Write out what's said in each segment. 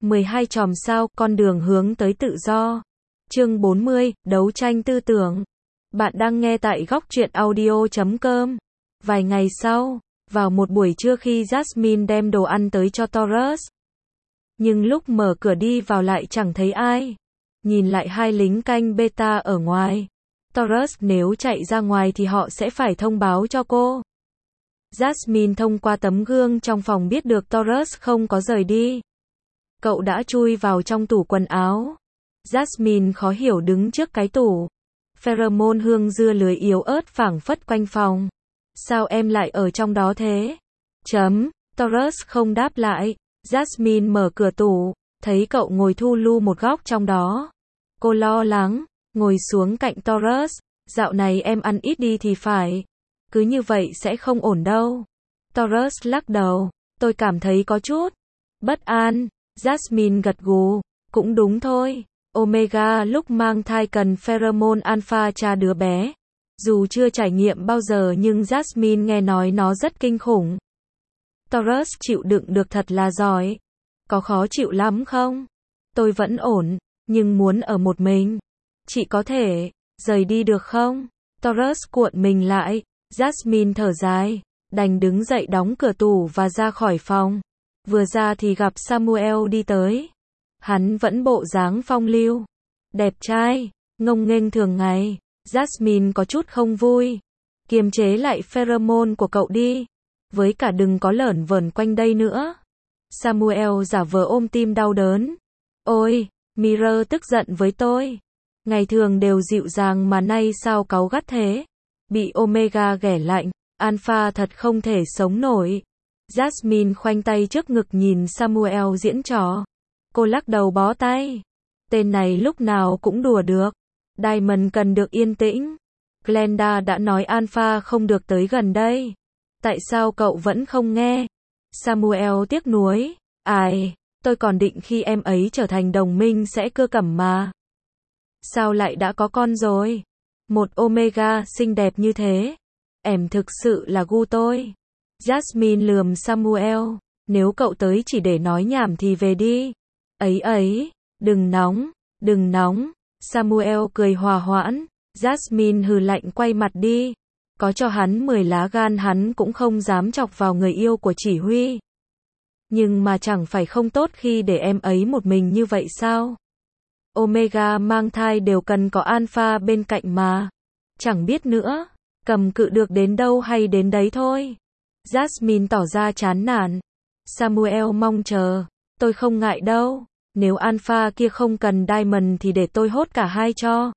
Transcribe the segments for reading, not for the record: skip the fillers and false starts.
12 chòm sao, con đường hướng tới tự do. Chương 40, đấu tranh tư tưởng. Bạn đang nghe tại góc truyện audio.com. Vài ngày sau, vào một buổi trưa khi Jasmine đem đồ ăn tới cho Taurus. Nhưng lúc mở cửa đi vào lại chẳng thấy ai. Nhìn lại hai lính canh beta ở ngoài. Taurus nếu chạy ra ngoài thì họ sẽ phải thông báo cho cô. Jasmine thông qua tấm gương trong phòng biết được Taurus không có rời đi. Cậu đã chui vào trong tủ quần áo. Jasmine khó hiểu đứng trước cái tủ. Pheromone hương dưa lưới yếu ớt phảng phất quanh phòng. Sao em lại ở trong đó thế? Taurus không đáp lại. Jasmine mở cửa tủ, thấy cậu ngồi thu lu một góc trong đó. Cô lo lắng, ngồi xuống cạnh Taurus. Dạo này em ăn ít đi thì phải. Cứ như vậy sẽ không ổn đâu. Taurus lắc đầu. Tôi cảm thấy có chút bất an. Jasmine gật gù. Cũng đúng thôi. Omega lúc mang thai cần pheromone alpha tra đứa bé. Dù chưa trải nghiệm bao giờ nhưng Jasmine nghe nói nó rất kinh khủng. Taurus chịu đựng được thật là giỏi. Có khó chịu lắm không? Tôi vẫn ổn, nhưng muốn ở một mình. Chị có thể rời đi được không? Taurus cuộn mình lại. Jasmine thở dài, đành đứng dậy đóng cửa tủ và ra khỏi phòng. Vừa ra thì gặp Samuel đi tới. Hắn vẫn bộ dáng phong lưu, đẹp trai, ngông nghênh thường ngày. Jasmine có chút không vui. Kiềm chế lại pheromone của cậu đi. Với cả đừng có lởn vởn quanh đây nữa. Samuel giả vờ ôm tim đau đớn. Ôi, Mirror tức giận với tôi. Ngày thường đều dịu dàng mà nay sao cáu gắt thế? Bị Omega ghẻ lạnh, Alpha thật không thể sống nổi. Jasmine khoanh tay trước ngực nhìn Samuel diễn trò. Cô lắc đầu bó tay. Tên này lúc nào cũng đùa được. Diamond cần được yên tĩnh. Glenda đã nói Alpha không được tới gần đây. Tại sao cậu vẫn không nghe? Samuel tiếc nuối. Ai, tôi còn định khi em ấy trở thành đồng minh sẽ cưa cẩm mà. Sao lại đã có con rồi? Một Omega xinh đẹp như thế. Em thực sự là gu tôi. Jasmine lườm Samuel. Nếu cậu tới chỉ để nói nhảm thì về đi. Ấy, đừng nóng, đừng nóng. Samuel cười hòa hoãn. Jasmine hừ lạnh quay mặt đi. Có cho hắn 10 lá gan hắn cũng không dám chọc vào người yêu của chỉ huy. Nhưng mà chẳng phải không tốt khi để em ấy một mình như vậy sao? Omega mang thai đều cần có Alpha bên cạnh mà. Chẳng biết nữa, cầm cự được đến đâu hay đến đấy thôi. Jasmine tỏ ra chán nản. Samuel mong chờ. Tôi không ngại đâu. Nếu Alpha kia không cần Diamond thì để tôi hốt cả hai cho.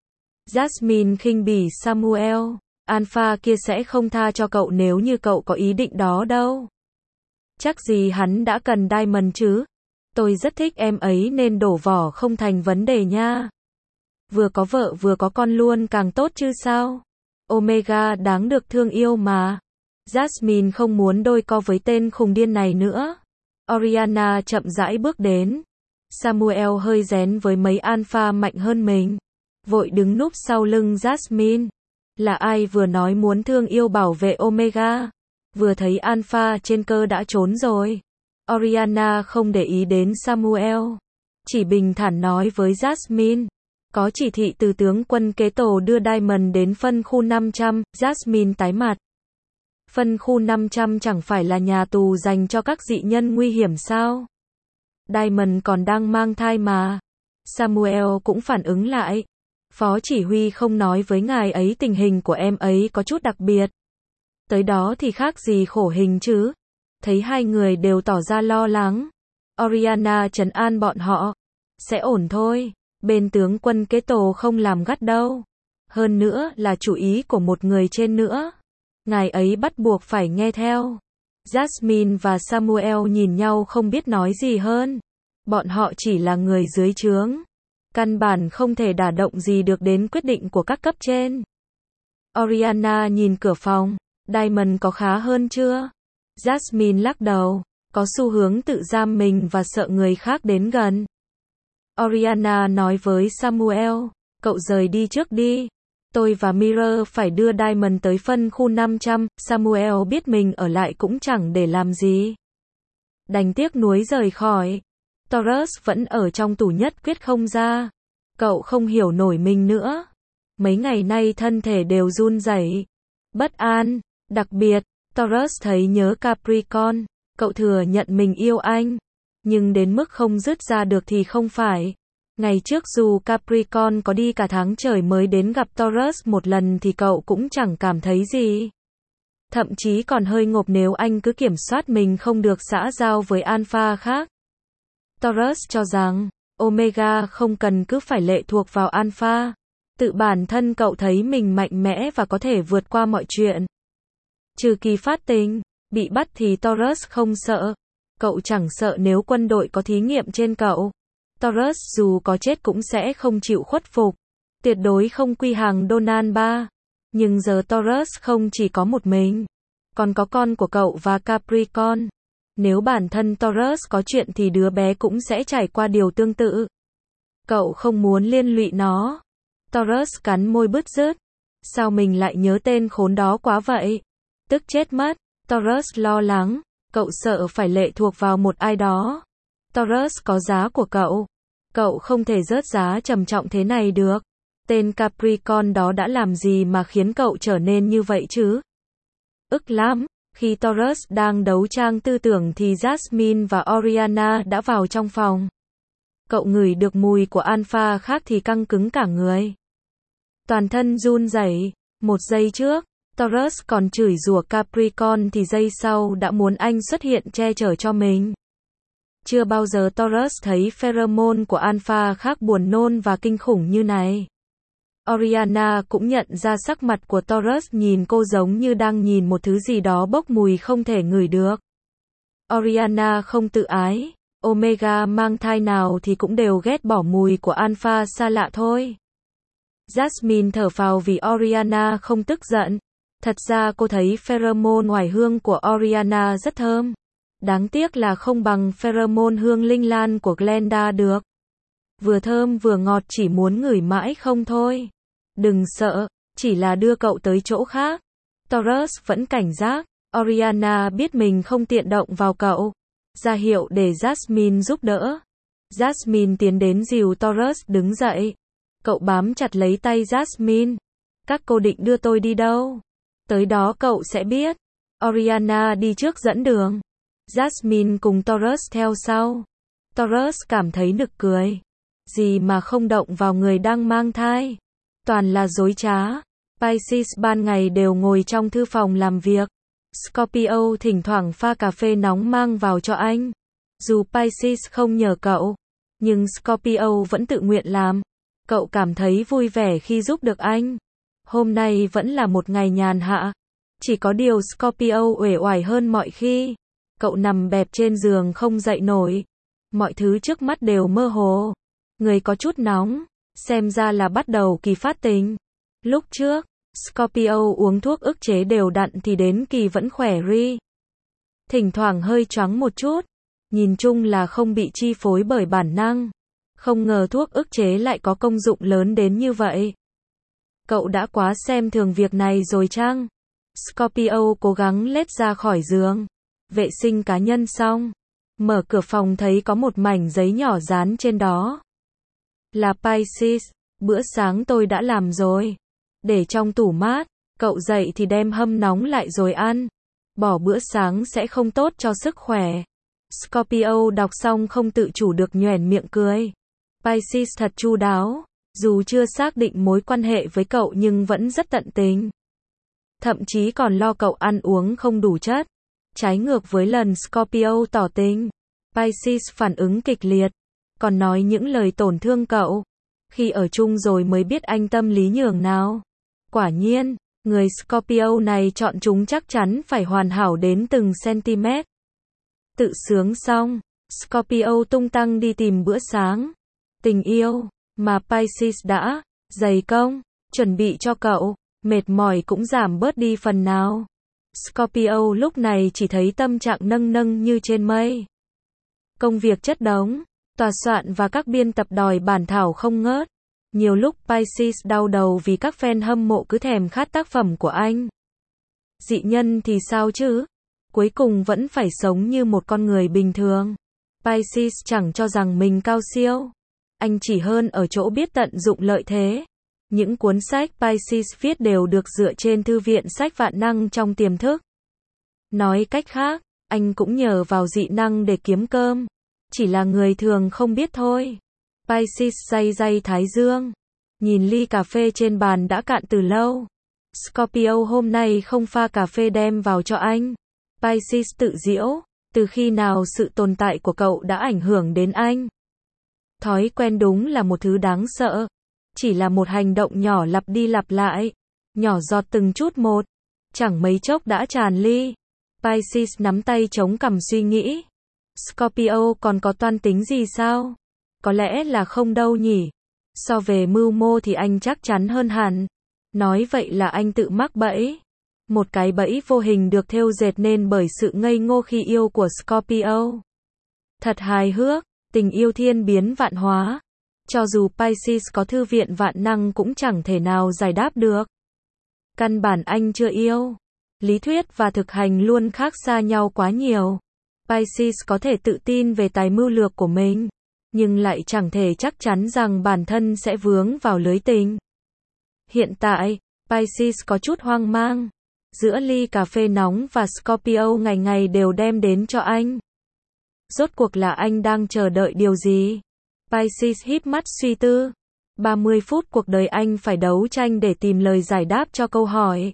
Jasmine khinh bỉ Samuel. Alpha kia sẽ không tha cho cậu nếu như cậu có ý định đó đâu. Chắc gì hắn đã cần Diamond chứ. Tôi rất thích em ấy nên đổ vỏ không thành vấn đề nha. Vừa có vợ vừa có con luôn càng tốt chứ sao. Omega đáng được thương yêu mà. Jasmine không muốn đôi co với tên khùng điên này nữa. Oriana chậm rãi bước đến. Samuel hơi rén với mấy Alpha mạnh hơn mình. Vội đứng núp sau lưng Jasmine. Là ai vừa nói muốn thương yêu bảo vệ Omega. Vừa thấy Alpha trên cơ đã trốn rồi. Oriana không để ý đến Samuel. Chỉ bình thản nói với Jasmine. Có chỉ thị từ tướng quân kế tổ đưa Diamond đến phân khu 500. Jasmine tái mặt. Phân khu 500 chẳng phải là nhà tù dành cho các dị nhân nguy hiểm sao? Diamond còn đang mang thai mà. Samuel cũng phản ứng lại. Phó chỉ huy không nói với ngài ấy tình hình của em ấy có chút đặc biệt. Tới đó thì khác gì khổ hình chứ. Thấy hai người đều tỏ ra lo lắng. Oriana trấn an bọn họ. Sẽ ổn thôi. Bên tướng quân kế tổ không làm gắt đâu. Hơn nữa là chủ ý của một người trên nữa. Ngài ấy bắt buộc phải nghe theo. Jasmine và Samuel nhìn nhau không biết nói gì hơn. Bọn họ chỉ là người dưới trướng. Căn bản không thể đả động gì được đến quyết định của các cấp trên. Oriana nhìn cửa phòng. Diamond có khá hơn chưa? Jasmine lắc đầu. Có xu hướng tự giam mình và sợ người khác đến gần. Oriana nói với Samuel. Cậu rời đi trước đi. Tôi và Mirror phải đưa Diamond tới phân khu 500. Samuel biết mình ở lại cũng chẳng để làm gì. Đành tiếc nuối rời khỏi. Taurus vẫn ở trong tủ nhất quyết không ra. Cậu không hiểu nổi mình nữa. Mấy ngày nay thân thể đều run rẩy, bất an. Đặc biệt, Taurus thấy nhớ Capricorn. Cậu thừa nhận mình yêu anh, nhưng đến mức không dứt ra được thì không phải. Ngày trước dù Capricorn có đi cả tháng trời mới đến gặp Taurus một lần thì cậu cũng chẳng cảm thấy gì. Thậm chí còn hơi ngộp nếu anh cứ kiểm soát mình không được xã giao với alpha khác. Taurus cho rằng, Omega không cần cứ phải lệ thuộc vào alpha. Tự bản thân cậu thấy mình mạnh mẽ và có thể vượt qua mọi chuyện. Trừ kỳ phát tình, bị bắt thì Taurus không sợ. Cậu chẳng sợ nếu quân đội có thí nghiệm trên cậu. Taurus dù có chết cũng sẽ không chịu khuất phục. Tuyệt đối không quy hàng Donald ba. Nhưng giờ Taurus không chỉ có một mình, còn có con của cậu và Capricorn. Nếu bản thân Taurus có chuyện thì đứa bé cũng sẽ trải qua điều tương tự. Cậu không muốn liên lụy nó. Taurus cắn môi bứt rứt. Sao mình lại nhớ tên khốn đó quá vậy? Tức chết mất. Taurus lo lắng. Cậu sợ phải lệ thuộc vào một ai đó. Taurus có giá của cậu. Cậu không thể rớt giá trầm trọng thế này được. Tên Capricorn đó đã làm gì mà khiến cậu trở nên như vậy chứ? Ức lắm. Khi Taurus đang đấu trang tư tưởng thì Jasmine và Oriana đã vào trong phòng. Cậu ngửi được mùi của alpha khác thì căng cứng cả người. Toàn thân run rẩy. Một giây trước, Taurus còn chửi rủa Capricorn thì giây sau đã muốn anh xuất hiện che chở cho mình. Chưa bao giờ Taurus thấy pheromone của alpha khác buồn nôn và kinh khủng như này. Oriana cũng nhận ra sắc mặt của Taurus nhìn cô giống như đang nhìn một thứ gì đó bốc mùi không thể ngửi được. Oriana không tự ái. Omega mang thai nào thì cũng đều ghét bỏ mùi của alpha xa lạ thôi. Jasmine thở phào vì Oriana không tức giận. Thật ra cô thấy pheromone oải hương của Oriana rất thơm. Đáng tiếc là không bằng pheromone hương linh lan của Glenda được. Vừa thơm vừa ngọt chỉ muốn ngửi mãi không thôi. Đừng sợ, chỉ là đưa cậu tới chỗ khác. Taurus vẫn cảnh giác. Oriana biết mình không tiện động vào cậu. Ra hiệu để Jasmine giúp đỡ. Jasmine tiến đến dìu Taurus đứng dậy. Cậu bám chặt lấy tay Jasmine. Các cô định đưa tôi đi đâu? Tới đó cậu sẽ biết. Oriana đi trước dẫn đường. Jasmine cùng Taurus theo sau. Taurus cảm thấy nực cười. Gì mà không động vào người đang mang thai. Toàn là dối trá. Pisces ban ngày đều ngồi trong thư phòng làm việc. Scorpio thỉnh thoảng pha cà phê nóng mang vào cho anh. Dù Pisces không nhờ cậu, nhưng Scorpio vẫn tự nguyện làm. Cậu cảm thấy vui vẻ khi giúp được anh. Hôm nay vẫn là một ngày nhàn hạ. Chỉ có điều Scorpio uể oải hơn mọi khi. Cậu nằm bẹp trên giường không dậy nổi. Mọi thứ trước mắt đều mơ hồ. Người có chút nóng. Xem ra là bắt đầu kỳ phát tình. Lúc trước, Scorpio uống thuốc ức chế đều đặn thì đến kỳ vẫn khỏe ri. Thỉnh thoảng hơi choáng một chút. Nhìn chung là không bị chi phối bởi bản năng. Không ngờ thuốc ức chế lại có công dụng lớn đến như vậy. Cậu đã quá xem thường việc này rồi chăng? Scorpio cố gắng lết ra khỏi giường. Vệ sinh cá nhân xong. Mở cửa phòng thấy có một mảnh giấy nhỏ dán trên đó. Là Pisces, bữa sáng tôi đã làm rồi. Để trong tủ mát, cậu dậy thì đem hâm nóng lại rồi ăn. Bỏ bữa sáng sẽ không tốt cho sức khỏe. Scorpio đọc xong không tự chủ được nhoẻn miệng cười. Pisces thật chu đáo, dù chưa xác định mối quan hệ với cậu nhưng vẫn rất tận tình. Thậm chí còn lo cậu ăn uống không đủ chất. Trái ngược với lần Scorpio tỏ tình, Pisces phản ứng kịch liệt, còn nói những lời tổn thương cậu. Khi ở chung rồi mới biết anh tâm lý nhường nào. Quả nhiên, người Scorpio này chọn chúng chắc chắn phải hoàn hảo đến từng cm. Tự sướng xong, Scorpio tung tăng đi tìm bữa sáng. Tình yêu, mà Pisces đã dày công, chuẩn bị cho cậu, mệt mỏi cũng giảm bớt đi phần nào. Scorpio lúc này chỉ thấy tâm trạng nâng nâng như trên mây. Công việc chất đống, tòa soạn và các biên tập đòi bản thảo không ngớt. Nhiều lúc Pisces đau đầu vì các fan hâm mộ cứ thèm khát tác phẩm của anh. Dị nhân thì sao chứ? Cuối cùng vẫn phải sống như một con người bình thường. Pisces chẳng cho rằng mình cao siêu. Anh chỉ hơn ở chỗ biết tận dụng lợi thế. Những cuốn sách Pisces viết đều được dựa trên thư viện sách vạn năng trong tiềm thức. Nói cách khác, anh cũng nhờ vào dị năng để kiếm cơm. Chỉ là người thường không biết thôi. Pisces day thái dương. Nhìn ly cà phê trên bàn đã cạn từ lâu. Scorpio hôm nay không pha cà phê đem vào cho anh. Pisces tự giễu. Từ khi nào sự tồn tại của cậu đã ảnh hưởng đến anh? Thói quen đúng là một thứ đáng sợ. Chỉ là một hành động nhỏ lặp đi lặp lại. Nhỏ giọt từng chút một. Chẳng mấy chốc đã tràn ly. Pisces nắm tay chống cằm suy nghĩ. Scorpio còn có toan tính gì sao? Có lẽ là không đâu nhỉ. So về mưu mô thì anh chắc chắn hơn hẳn. Nói vậy là anh tự mắc bẫy. Một cái bẫy vô hình được thêu dệt nên bởi sự ngây ngô khi yêu của Scorpio. Thật hài hước, tình yêu thiên biến vạn hóa. Cho dù Pisces có thư viện vạn năng cũng chẳng thể nào giải đáp được. Căn bản anh chưa yêu. Lý thuyết và thực hành luôn khác xa nhau quá nhiều. Pisces có thể tự tin về tài mưu lược của mình, nhưng lại chẳng thể chắc chắn rằng bản thân sẽ vướng vào lưới tình. Hiện tại, Pisces có chút hoang mang. Giữa ly cà phê nóng và Scorpio ngày ngày đều đem đến cho anh. Rốt cuộc là anh đang chờ đợi điều gì? Pisces híp mắt suy tư. 30 phút cuộc đời anh phải đấu tranh để tìm lời giải đáp cho câu hỏi.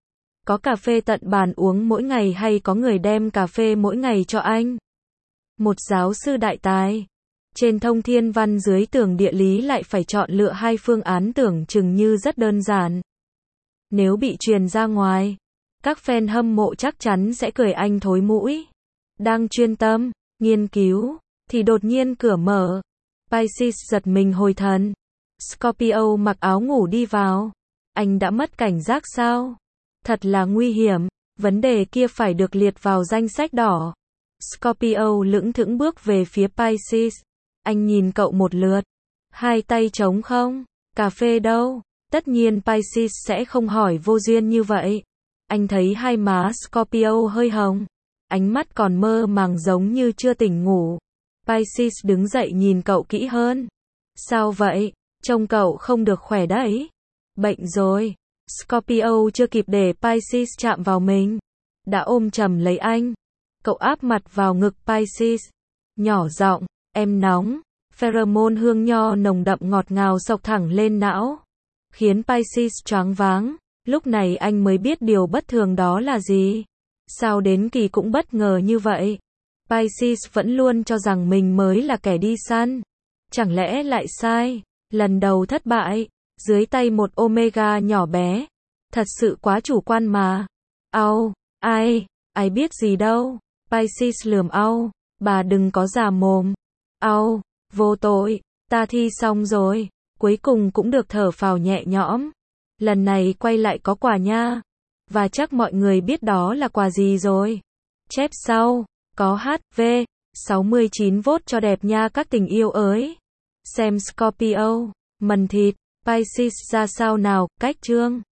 Có cà phê tận bàn uống mỗi ngày hay có người đem cà phê mỗi ngày cho anh? Một giáo sư đại tài. Trên thông thiên văn dưới tường địa lý lại phải chọn lựa hai phương án tưởng chừng như rất đơn giản. Nếu bị truyền ra ngoài, các fan hâm mộ chắc chắn sẽ cười anh thối mũi. Đang chuyên tâm, nghiên cứu, thì đột nhiên cửa mở. Pisces giật mình hồi thần. Scorpio mặc áo ngủ đi vào. Anh đã mất cảnh giác sao? Thật là nguy hiểm, vấn đề kia phải được liệt vào danh sách đỏ. Scorpio lững thững bước về phía Pisces. Anh nhìn cậu một lượt. Hai tay trống không? Cà phê đâu? Tất nhiên Pisces sẽ không hỏi vô duyên như vậy. Anh thấy hai má Scorpio hơi hồng. Ánh mắt còn mơ màng giống như chưa tỉnh ngủ. Pisces đứng dậy nhìn cậu kỹ hơn. Sao vậy? Trông cậu không được khỏe đấy. Bệnh rồi. Scorpio chưa kịp để Pisces chạm vào mình, đã ôm chầm lấy anh. Cậu áp mặt vào ngực Pisces. Nhỏ giọng, em nóng. Pheromone hương nho nồng đậm ngọt ngào xộc thẳng lên não, khiến Pisces choáng váng. Lúc này anh mới biết điều bất thường đó là gì. Sao đến kỳ cũng bất ngờ như vậy. Pisces vẫn luôn cho rằng mình mới là kẻ đi săn. Chẳng lẽ lại sai? Lần đầu thất bại, dưới tay một Omega nhỏ bé. Thật sự quá chủ quan mà. Au, ai biết gì đâu. Pisces lườm au, bà đừng có già mồm. Au, vô tội, ta thi xong rồi. Cuối cùng cũng được thở phào nhẹ nhõm. Lần này quay lại có quà nha. Và chắc mọi người biết đó là quà gì rồi. Chép sau, có HV, 69V cho đẹp nha các tình yêu ơi. Xem Scorpio, mần thịt, Pisces ra sao nào, cách chương.